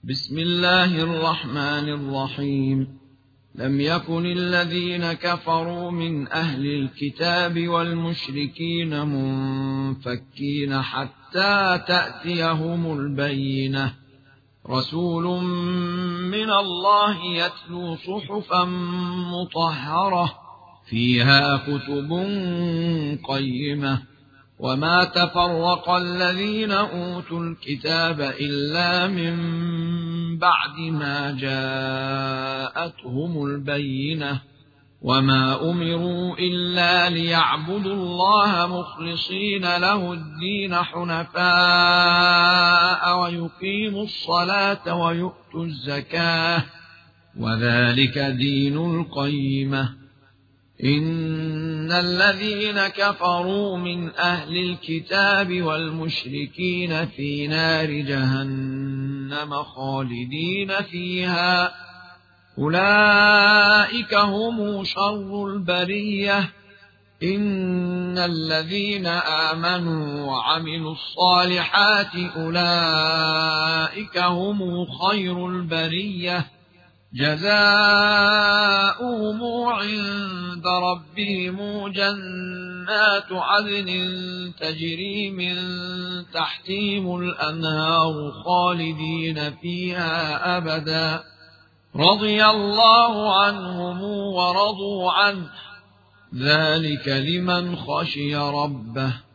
بسم الله الرحمن الرحيم. لم يكن الذين كفروا من أهل الكتاب والمشركين منفكين حتى تأتيهم البينة، رسول من الله يتلو صحفا مطهرة فيها كتب قيمة. وما تفرق الذين أوتوا الكتاب إلا من بعد ما جاءتهم البينة، وما أمروا إلا ليعبدوا الله مخلصين له الدين حنفاء ويقيموا الصلاة ويؤتوا الزكاة، وذلك دين القيمة. إن الذين كفروا من أهل الكتاب والمشركين في نار جهنم خالدين فيها، أولئك هم شر البرية. إن الذين آمنوا وعملوا الصالحات أولئك هم خير البرية، جزاؤهم عند ربهم جنات عدن تجري من تحتهم الأنهار خالدين فيها أبدا، رضي الله عنهم ورضوا عنه، ذلك لمن خشي ربه.